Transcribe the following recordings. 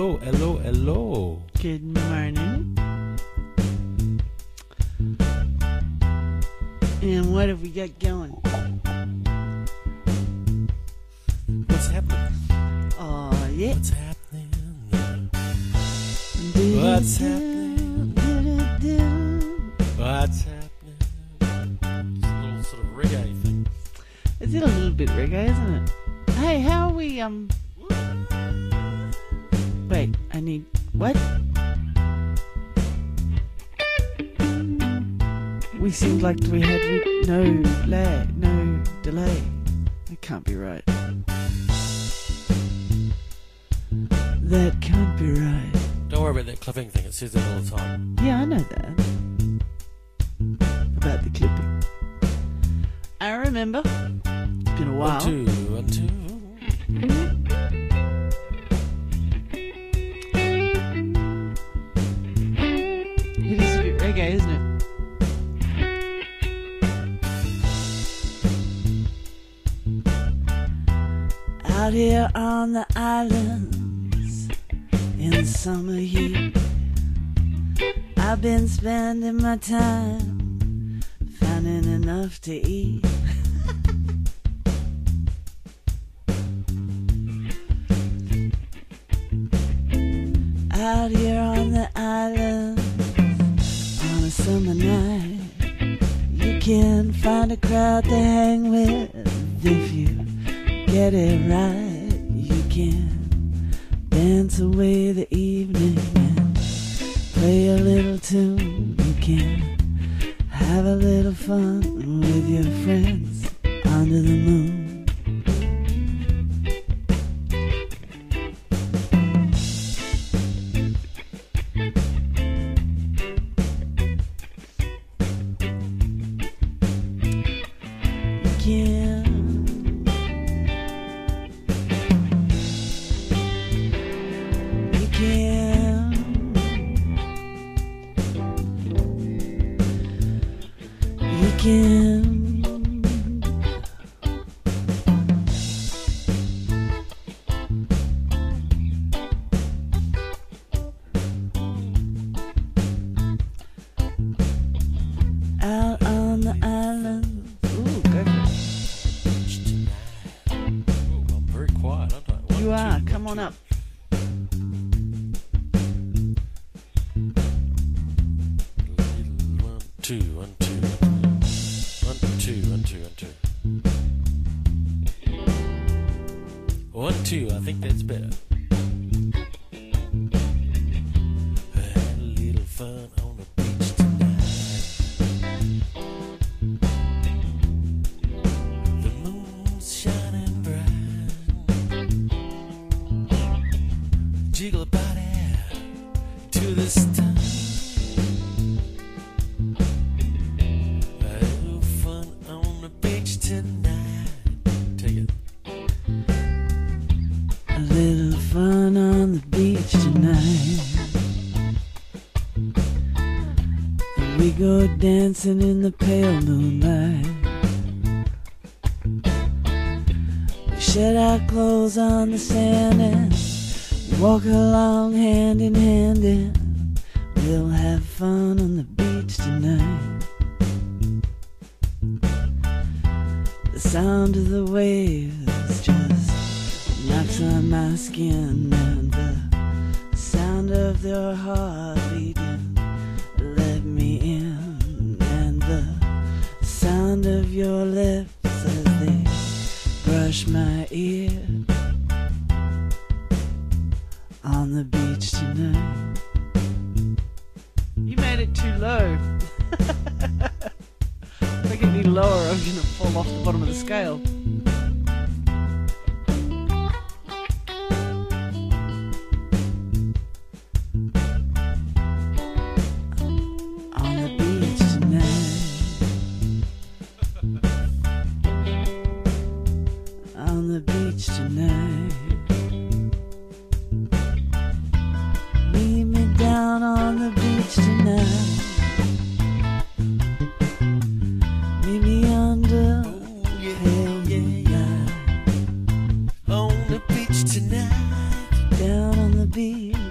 Hello. Good morning. And what have we got going? What's happening? Oh, yeah. What's happening? What's happening? What's happening? It's a little sort of reggae thing. Is it a little bit reggae, isn't it? Hey, how are we, Wait, I need... What? We seemed like we had no lag, no delay. That can't be right. That can't be right. Don't worry about that clipping thing. It says that all the time. Yeah, I know that. About the clipping. I remember. It's been a while. 1, 2, 1, 2. It is a bit reggae, isn't it? Out here on the islands in the summer heat, I've been spending my time finding enough to eat. Out here on the island on a summer night, you can find a crowd to hang with if you get it right. You can dance away the evening and play a little tune. You can have a little fun with your friends under the moon. Out on the island. Ooh, go for it. Ooh, I'm very quiet, aren't I? You are. Come on up. One, two, 1, 2. 1, 2, 1, 2, 1, 2. 1, 2, I think that's better. Had a little fun on the beach tonight. The moon's shining bright. Jiggle a body to the stars. Fun on the beach tonight. We go dancing in the pale moonlight. We shed our clothes on the sand and walk along hand in hand, and we'll have fun on the beach tonight. The sound of the waves just knocks on my skin, and the sound of their heart beating let me in, and the sound of your lips as they brush my ear on the beach tonight. You made it too low. If I get any lower, I'm gonna fall off the bottom of the scale. On the beach tonight, meet me down on the beach tonight. Meet me under pale moonlight. On the beach tonight. Down on the beach.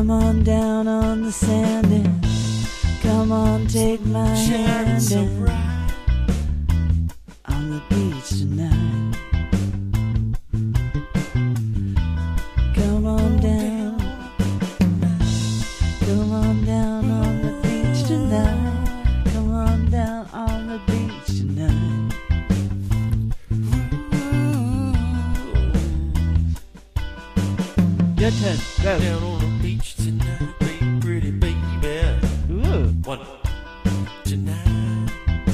Come on down on the sand and come on, take my hand so and bright. on the beach tonight. Come on down, come on down on the beach tonight. Come on down on the beach tonight. Your turn, go. Down on the beach tonight, baby, pretty baby. Ooh. One tonight.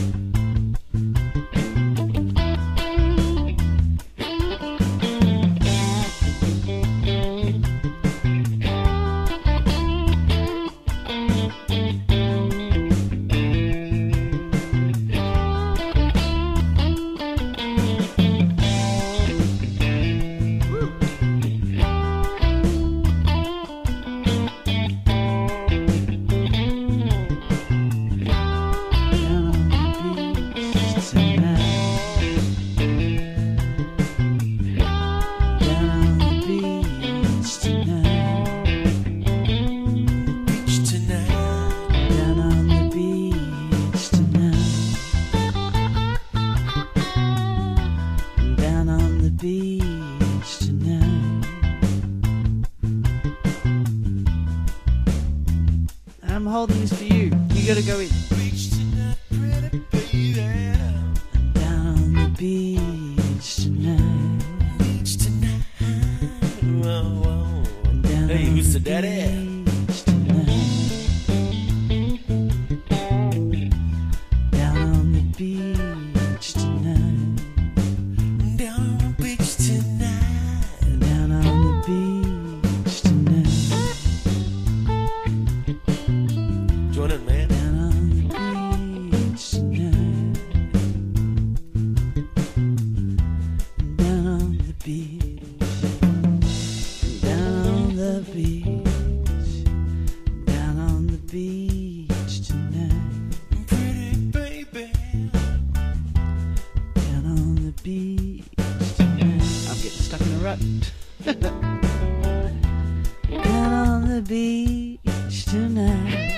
I'm holding this for you. You gotta go in. Beach tonight, pretty baby. Down on the beach tonight. Beach tonight. Whoa, whoa. Down Hey, on who's the the daddy? beach tonight. Down on the beach tonight. Down on the beach tonight. Down on the beach tonight. Join in, man. Down on the beach tonight. Down on the beach. Down on the beach. Down on the beach tonight. Pretty baby. Down on the beach tonight. I'm getting stuck in a rut. Down on the beach tonight.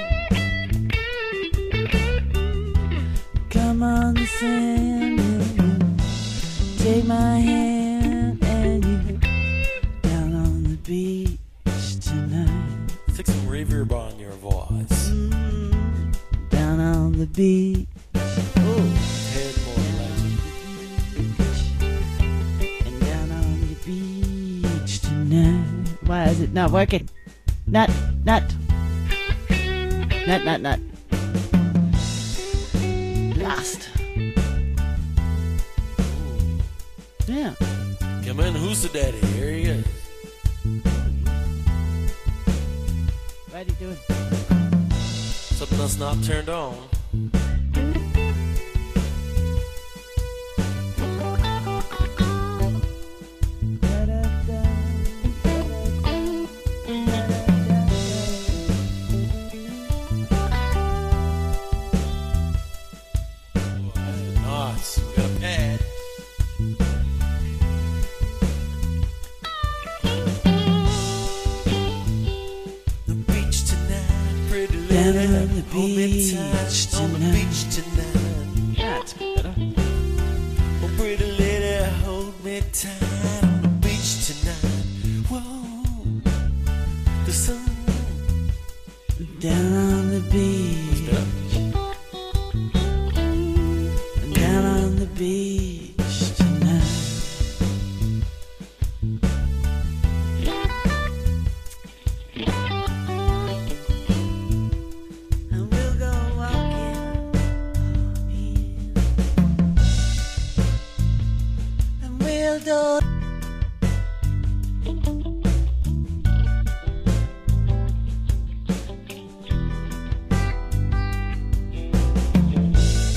Come on the sand and take my hand and you down on the beach tonight. Stick some reverb on your voice. Down on the beach. Oh. Head more like And down on the beach tonight. Why is it not working? Nut. Blast. Yeah. Come in, who's the daddy? Here he is. What are you doing? Something that's not turned on. Nice. We got a pad. The beach tonight, pretty Down lady. on the Hold me beach tight on the tonight. beach tonight. That's better. Oh, pretty lady, hold me tight on the beach tonight. Whoa, the sun. Down on the beach